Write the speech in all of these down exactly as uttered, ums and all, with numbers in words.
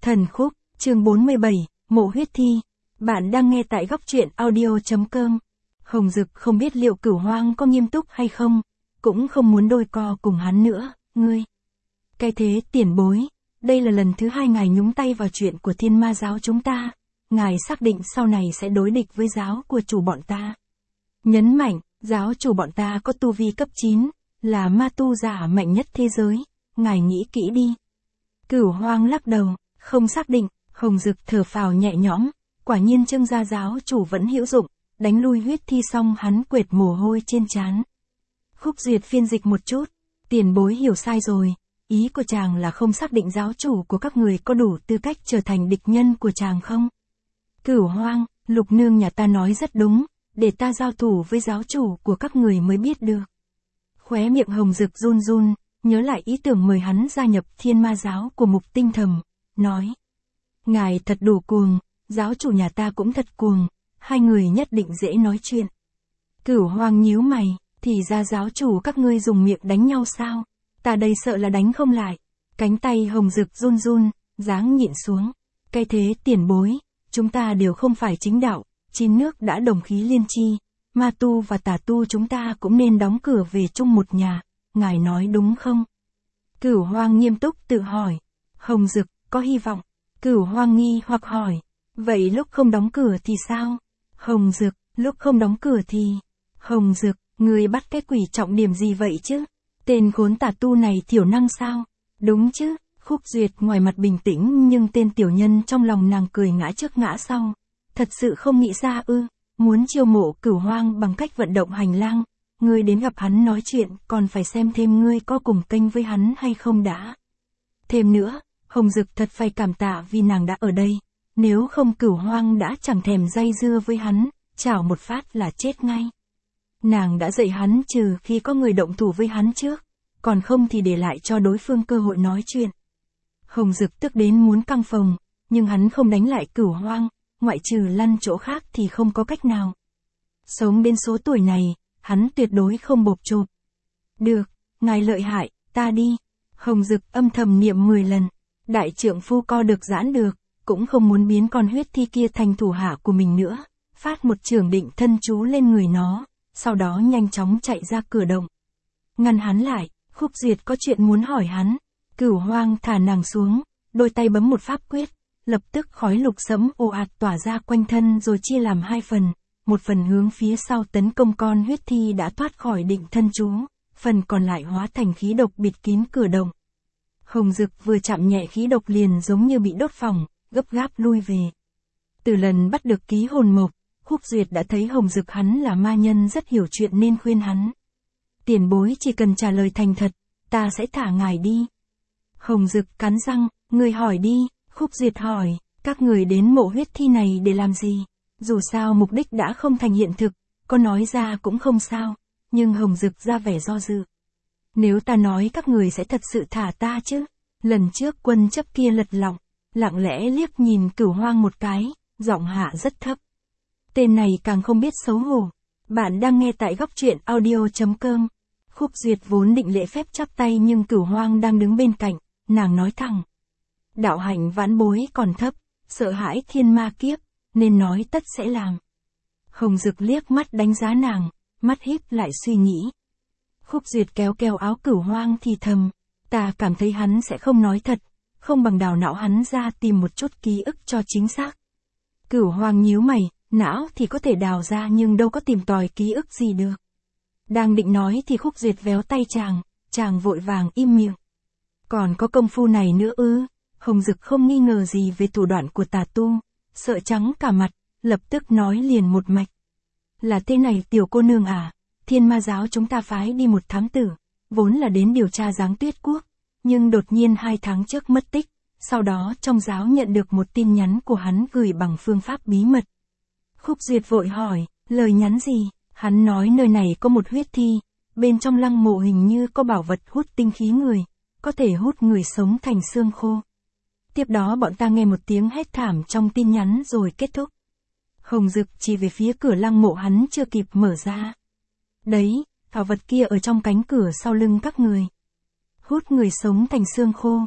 Thần khúc, chương bốn mươi bảy, Mộ huyết thi. Bạn đang nghe tại góc truyện audio chấm com. Hồng Dực không biết liệu Cửu Hoang có nghiêm túc hay không, cũng không muốn đôi co cùng hắn nữa, ngươi. Cái thế tiền bối, đây là lần thứ hai ngài nhúng tay vào chuyện của Thiên Ma giáo chúng ta, ngài xác định sau này sẽ đối địch với giáo của chủ bọn ta. Nhấn mạnh, giáo chủ bọn ta có tu vi cấp chín, là ma tu giả mạnh nhất thế giới, ngài nghĩ kỹ đi. Cửu Hoang lắc đầu, không xác định. Hồng Dực thở phào nhẹ nhõm, quả nhiên Trương gia giáo chủ vẫn hữu dụng, đánh lui huyết thi xong hắn quệt mồ hôi trên trán. Khúc Duyệt phiên dịch một chút, tiền bối hiểu sai rồi, ý của chàng là không xác định giáo chủ của các người có đủ tư cách trở thành địch nhân của chàng không? Cửu Hoang, Lục nương nhà ta nói rất đúng, để ta giao thủ với giáo chủ của các người mới biết được. Khóe miệng Hồng Dực run run, nhớ lại ý tưởng mời hắn gia nhập Thiên Ma giáo của Mục Tinh Thầm, nói. Ngài thật đủ cuồng, giáo chủ nhà ta cũng thật cuồng, hai người nhất định dễ nói chuyện. Cửu Hoang nhíu mày, thì ra giáo chủ các ngươi dùng miệng đánh nhau sao? Ta đây sợ là đánh không lại. Cánh tay Hồng Dực run run, dáng nhịn xuống. Cái thế tiền bối, chúng ta đều không phải chính đạo, chín nước đã đồng khí liên chi, ma tu và tà tu chúng ta cũng nên đóng cửa về chung một nhà, ngài nói đúng không? Cửu Hoang nghiêm túc tự hỏi. Hồng Dực, có hy vọng. Cửu Hoang nghi hoặc hỏi, vậy lúc không đóng cửa thì sao? Hồng Dực, lúc không đóng cửa thì... Hồng Dực, người bắt cái quỷ trọng điểm gì vậy chứ? Tên khốn tà tu này thiểu năng sao? Đúng chứ? Khúc Duyệt ngoài mặt bình tĩnh nhưng tên tiểu nhân trong lòng nàng cười ngã trước ngã sau. Thật sự không nghĩ ra ư, muốn chiêu mộ Cửu Hoang bằng cách vận động hành lang, ngươi đến gặp hắn nói chuyện còn phải xem thêm ngươi có cùng kênh với hắn hay không đã. Thêm nữa, Hồng Dực thật phải cảm tạ vì nàng đã ở đây, nếu không Cửu Hoang đã chẳng thèm dây dưa với hắn, chảo một phát là chết ngay. Nàng đã dạy hắn trừ khi có người động thủ với hắn trước, còn không thì để lại cho đối phương cơ hội nói chuyện. Hồng Dực tức đến muốn căng phồng, nhưng hắn không đánh lại Cửu Hoang, ngoại trừ lăn chỗ khác thì không có cách nào. Sống đến số tuổi này, hắn tuyệt đối không bộp chộp. Được, ngài lợi hại, ta đi. Hồng Dực âm thầm niệm mười lần. Đại trượng phu co được giãn được, cũng không muốn biến con huyết thi kia thành thủ hạ của mình nữa, phát một trường định thân chú lên người nó, sau đó nhanh chóng chạy ra cửa động. Ngăn hắn lại, Khúc Duyệt có chuyện muốn hỏi hắn. Cửu Hoang thả nàng xuống, đôi tay bấm một pháp quyết, lập tức khói lục sẫm ồ ạt tỏa ra quanh thân rồi chia làm hai phần, một phần hướng phía sau tấn công con huyết thi đã thoát khỏi định thân chú, phần còn lại hóa thành khí độc bịt kín cửa động. Hồng Dực vừa chạm nhẹ khí độc liền giống như bị đốt phỏng, gấp gáp lui về. Từ lần bắt được ký hồn mộc, Khúc Duyệt đã thấy Hồng Dực hắn là ma nhân rất hiểu chuyện nên khuyên hắn. Tiền bối chỉ cần trả lời thành thật, ta sẽ thả ngài đi. Hồng Dực cắn răng, người hỏi đi. Khúc Duyệt hỏi, các người đến mộ huyết thi này để làm gì? Dù sao mục đích đã không thành hiện thực, có nói ra cũng không sao, nhưng Hồng Dực ra vẻ do dự. Nếu ta nói các người sẽ thật sự thả ta chứ? Lần trước quân chấp kia lật lọng, lặng lẽ liếc nhìn Cửu Hoang một cái, giọng hạ rất thấp. Tên này càng không biết xấu hổ. Bạn đang nghe tại góc truyện audio chấm com. Khúc Duyệt vốn định lễ phép chắp tay nhưng Cửu Hoang đang đứng bên cạnh, nàng nói thẳng. Đạo hạnh vãn bối còn thấp, sợ hãi thiên ma kiếp, nên nói tất sẽ làm. Hồng Dực liếc mắt đánh giá nàng, mắt híp lại suy nghĩ. Khúc Duyệt kéo kéo áo Cửu Hoang thì thầm, ta cảm thấy hắn sẽ không nói thật, không bằng đào não hắn ra tìm một chút ký ức cho chính xác. Cửu Hoang nhíu mày, não thì có thể đào ra nhưng đâu có tìm tòi ký ức gì được. Đang định nói thì Khúc Duyệt véo tay chàng, chàng vội vàng im miệng. Còn có công phu này nữa ư? Hồng Dực không nghi ngờ gì về thủ đoạn của tà tu, sợ trắng cả mặt, lập tức nói liền một mạch. Là thế này tiểu cô nương à, Thiên Ma giáo chúng ta phái đi một thám tử, vốn là đến điều tra Giáng Tuyết Quốc, nhưng đột nhiên hai tháng trước mất tích, sau đó trong giáo nhận được một tin nhắn của hắn gửi bằng phương pháp bí mật. Khúc Duyệt vội hỏi, lời nhắn gì? Hắn nói nơi này có một huyết thi, bên trong lăng mộ hình như có bảo vật hút tinh khí người, có thể hút người sống thành xương khô. Tiếp đó bọn ta nghe một tiếng hét thảm trong tin nhắn rồi kết thúc. Hồng Dực chỉ về phía cửa lăng mộ hắn chưa kịp mở ra. Đấy, bảo vật kia ở trong cánh cửa sau lưng các người. Hút người sống thành xương khô.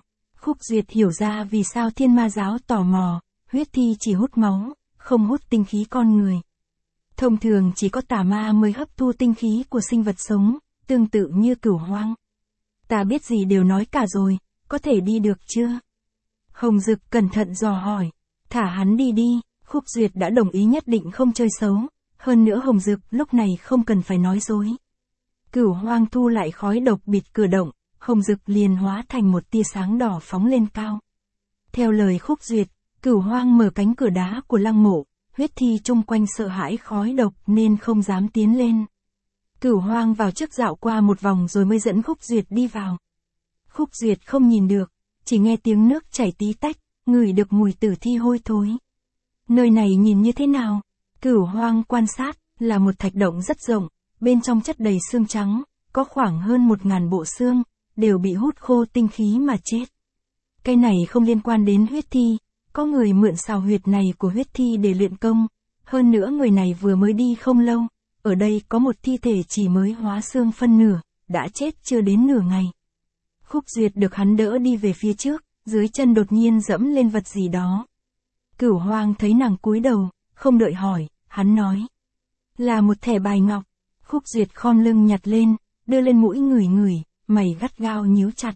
Khúc Duyệt hiểu ra vì sao Thiên Ma giáo tò mò, huyết thi chỉ hút máu, không hút tinh khí con người. Thông thường chỉ có tà ma mới hấp thu tinh khí của sinh vật sống, tương tự như Cửu Hoang. Ta biết gì đều nói cả rồi, có thể đi được chưa? Hồng Dực cẩn thận dò hỏi. Thả hắn đi đi, Khúc Duyệt đã đồng ý nhất định không chơi xấu, hơn nữa Hồng Dực lúc này không cần phải nói dối. Cửu Hoang thu lại khói độc bịt cửa động, Hồng Dực liền hóa thành một tia sáng đỏ phóng lên cao. Theo lời Khúc Duyệt, Cửu Hoang mở cánh cửa đá của lăng mộ, huyết thi chung quanh sợ hãi khói độc nên không dám tiến lên. Cửu Hoang vào trước dạo qua một vòng rồi mới dẫn Khúc Duyệt đi vào. Khúc Duyệt không nhìn được, chỉ nghe tiếng nước chảy tí tách, ngửi được mùi tử thi hôi thối. Nơi này nhìn như thế nào? Cửu Hoang quan sát, là một thạch động rất rộng, bên trong chất đầy xương trắng, có khoảng hơn một ngàn bộ xương, đều bị hút khô tinh khí mà chết. Cái này không liên quan đến huyết thi, có người mượn xào huyệt này của huyết thi để luyện công, hơn nữa người này vừa mới đi không lâu, ở đây có một thi thể chỉ mới hóa xương phân nửa, đã chết chưa đến nửa ngày. Khúc Duyệt được hắn đỡ đi về phía trước, dưới chân đột nhiên dẫm lên vật gì đó. Cửu Hoang thấy nàng cúi đầu, không đợi hỏi, hắn nói. Là một thẻ bài ngọc. Khúc Duyệt khom lưng nhặt lên, đưa lên mũi ngửi ngửi, mày gắt gao nhíu chặt.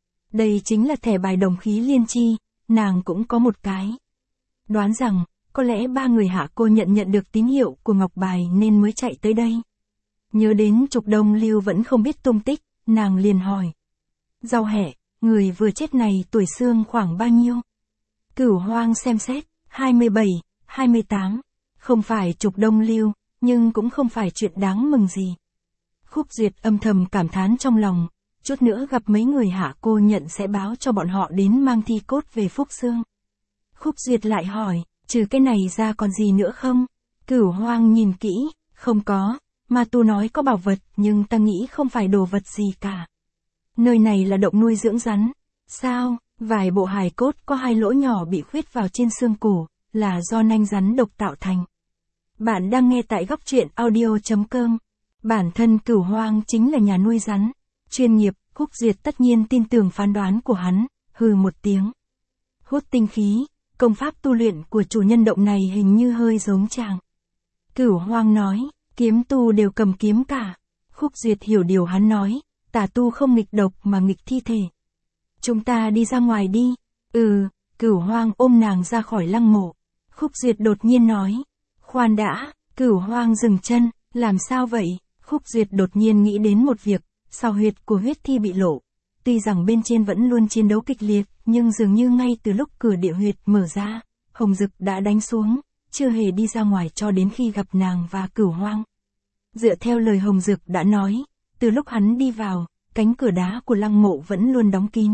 Đây chính là thẻ bài đồng khí liên chi, nàng cũng có một cái. Đoán rằng, có lẽ ba người hạ cô nhận nhận được tín hiệu của ngọc bài nên mới chạy tới đây. Nhớ đến Trục Đông Lưu vẫn không biết tung tích, nàng liền hỏi. Rau hẹ, người vừa chết này tuổi xương khoảng bao nhiêu? Cửu Hoang xem xét, hai mươi bảy, hai mươi tám, không phải Trục Đông Lưu, nhưng cũng không phải chuyện đáng mừng gì. Khúc Duyệt âm thầm cảm thán trong lòng, chút nữa gặp mấy người hạ cô nhận sẽ báo cho bọn họ đến mang thi cốt về Phúc Xương. Khúc Duyệt lại hỏi, trừ cái này ra còn gì nữa không? Cửu Hoang nhìn kỹ, không có, mà tu nói có bảo vật nhưng ta nghĩ không phải đồ vật gì cả. Nơi này là động nuôi dưỡng rắn. Sao? Vài bộ hài cốt có hai lỗ nhỏ bị khuyết vào trên xương cổ, là do nanh rắn độc tạo thành. Bạn đang nghe tại góc truyện audio chấm com. Bản thân Cửu Hoang chính là nhà nuôi rắn. Chuyên nghiệp, Khúc Duyệt tất nhiên tin tưởng phán đoán của hắn, hừ một tiếng. Hút tinh khí, công pháp tu luyện của chủ nhân động này hình như hơi giống chàng. Cửu Hoang nói, kiếm tu đều cầm kiếm cả. Khúc Duyệt hiểu điều hắn nói, tà tu không nghịch độc mà nghịch thi thể. Chúng ta đi ra ngoài đi. Ừ, Cửu Hoang ôm nàng ra khỏi lăng mộ. Khúc Duyệt đột nhiên nói. Khoan đã, Cửu Hoang dừng chân, làm sao vậy? Khúc Duyệt đột nhiên nghĩ đến một việc, xào huyệt của huyết thi bị lộ. Tuy rằng bên trên vẫn luôn chiến đấu kịch liệt, nhưng dường như ngay từ lúc cửa địa huyệt mở ra, Hồng Dực đã đánh xuống, chưa hề đi ra ngoài cho đến khi gặp nàng và Cửu Hoang. Dựa theo lời Hồng Dực đã nói, từ lúc hắn đi vào, cánh cửa đá của lăng mộ vẫn luôn đóng kín.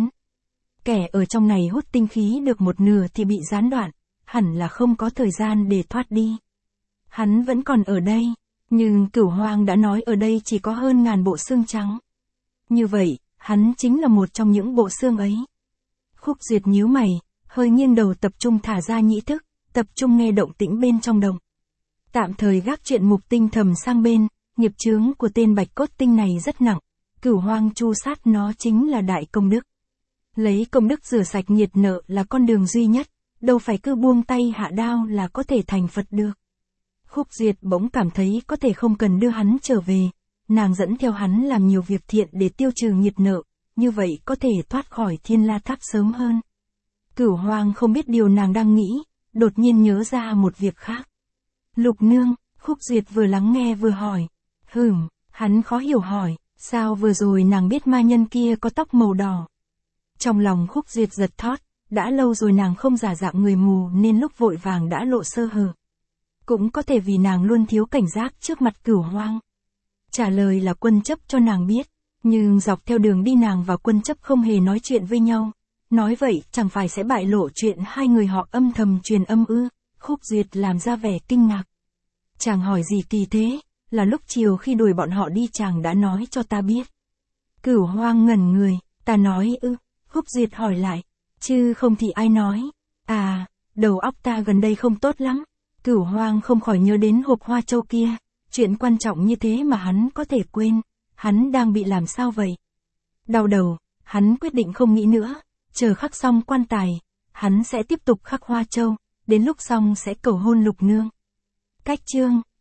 Kẻ ở trong này hút tinh khí được một nửa thì bị gián đoạn, hẳn là không có thời gian để thoát đi. Hắn vẫn còn ở đây, nhưng Cửu Hoang đã nói ở đây chỉ có hơn ngàn bộ xương trắng. Như vậy, hắn chính là một trong những bộ xương ấy. Khúc Duyệt nhíu mày, hơi nghiêng đầu tập trung thả ra nhĩ thức, tập trung nghe động tĩnh bên trong động. Tạm thời gác chuyện mục tinh thầm sang bên, nghiệp chướng của tên bạch cốt tinh này rất nặng, Cửu Hoang chu sát nó chính là đại công đức. Lấy công đức rửa sạch nhiệt nợ là con đường duy nhất, đâu phải cứ buông tay hạ đao là có thể thành Phật được. Khúc Duyệt bỗng cảm thấy có thể không cần đưa hắn trở về, nàng dẫn theo hắn làm nhiều việc thiện để tiêu trừ nhiệt nợ, như vậy có thể thoát khỏi Thiên La Tháp sớm hơn. Cửu Hoang không biết điều nàng đang nghĩ, đột nhiên nhớ ra một việc khác. Lục nương, Khúc Duyệt vừa lắng nghe vừa hỏi. Hửm, hắn khó hiểu hỏi, sao vừa rồi nàng biết ma nhân kia có tóc màu đỏ. Trong lòng Khúc Duyệt giật thót, đã lâu rồi nàng không giả dạng người mù nên lúc vội vàng đã lộ sơ hở. Cũng có thể vì nàng luôn thiếu cảnh giác trước mặt Cửu Hoang. Trả lời là Quân Chấp cho nàng biết, nhưng dọc theo đường đi nàng và Quân Chấp không hề nói chuyện với nhau. Nói vậy chẳng phải sẽ bại lộ chuyện hai người họ âm thầm truyền âm ư? Khúc Duyệt làm ra vẻ kinh ngạc. Chàng hỏi gì kỳ thế, là lúc chiều khi đuổi bọn họ đi chàng đã nói cho ta biết. Cửu Hoang ngẩn người, ta nói ư? Khúc Duyệt hỏi lại, chứ không thì ai nói. À, đầu óc ta gần đây không tốt lắm. Cửu Hoang không khỏi nhớ đến hộp hoa châu kia, chuyện quan trọng như thế mà hắn có thể quên, hắn đang bị làm sao vậy? Đau đầu, hắn quyết định không nghĩ nữa, Chờ khắc xong quan tài, hắn sẽ tiếp tục khắc Hoa Châu, đến lúc xong sẽ cầu hôn Lục Nương. Cách chương